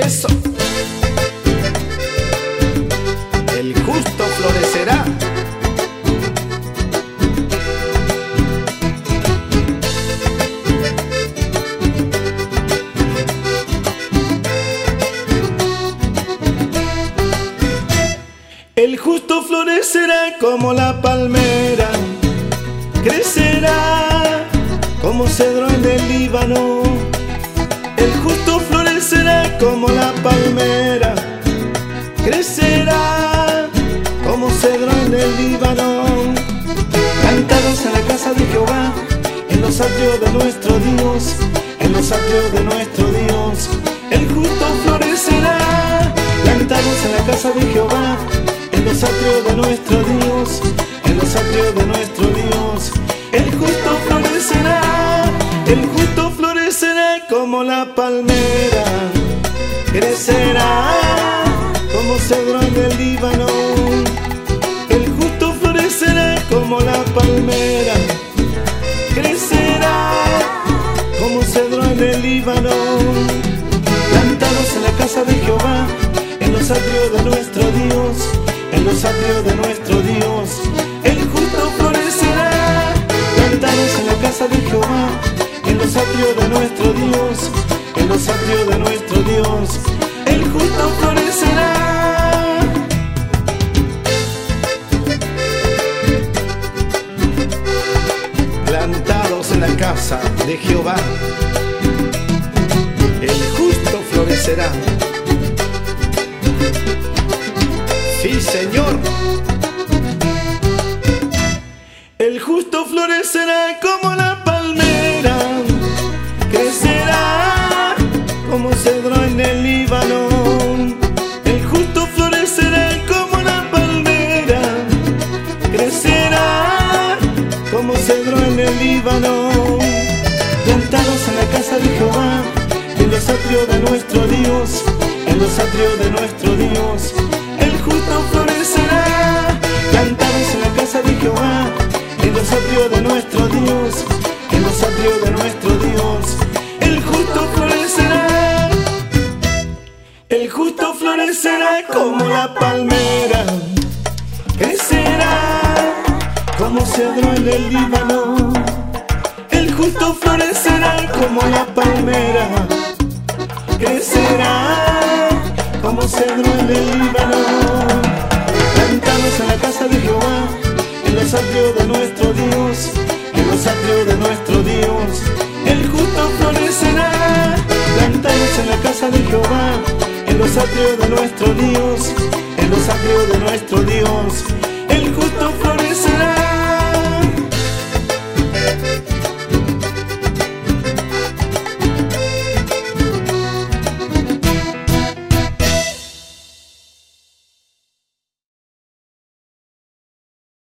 Eso. El justo florecerá. El justo florecerá como la palmera, crecerá como cedro en el Líbano. El justo florecerá como la palmera, crecerá como cedro en el Líbano. Cantados en la casa de Jehová, en los atrios de nuestro Dios, en los atrios de nuestro Dios. El justo florecerá. Cantados en la casa de Jehová, en los atrios de nuestro Dios, en los atrios de nuestro Dios. El justo florecerá, el justo florecerá como la palmera, crecerá como cedro en el Líbano. El justo florecerá como la palmera, crecerá como cedro en el Líbano. Plantados en la casa de Jehová, en los atrios de nuestro Dios, en los atrios de nuestro Dios. El justo florecerá. Plantados en la casa de Jehová, en los atrios de nuestro Dios, en los atrios de nuestro Dios. El justo florecerá. Plantados en la casa de Jehová, el justo florecerá. Sí, Señor. El justo florecerá como la palmera, crecerá como cedro en el Líbano. El justo florecerá como la palmera, crecerá como cedro en el Líbano. Plantados en la casa de Jehová, en los atrios de nuestro Dios, en los atrios de nuestro Dios. El justo florecerá. Plantados en la casa de Jehová, en los atrios de nuestro Dios, en los atrios de nuestro Dios. El justo florecerá. El justo florecerá como la palmera, crecerá como cedro en el Líbano. El justo florecerá como la palmera, crecerá como cedro en el Líbano. Plantados en la casa de Jehová, en los atrios de nuestro Dios, en los atrios de nuestro Dios. El justo florecerá. Plantados en la casa de Jehová, en los atrios de nuestro Dios, en los atrios de nuestro Dios. El justo florecerá.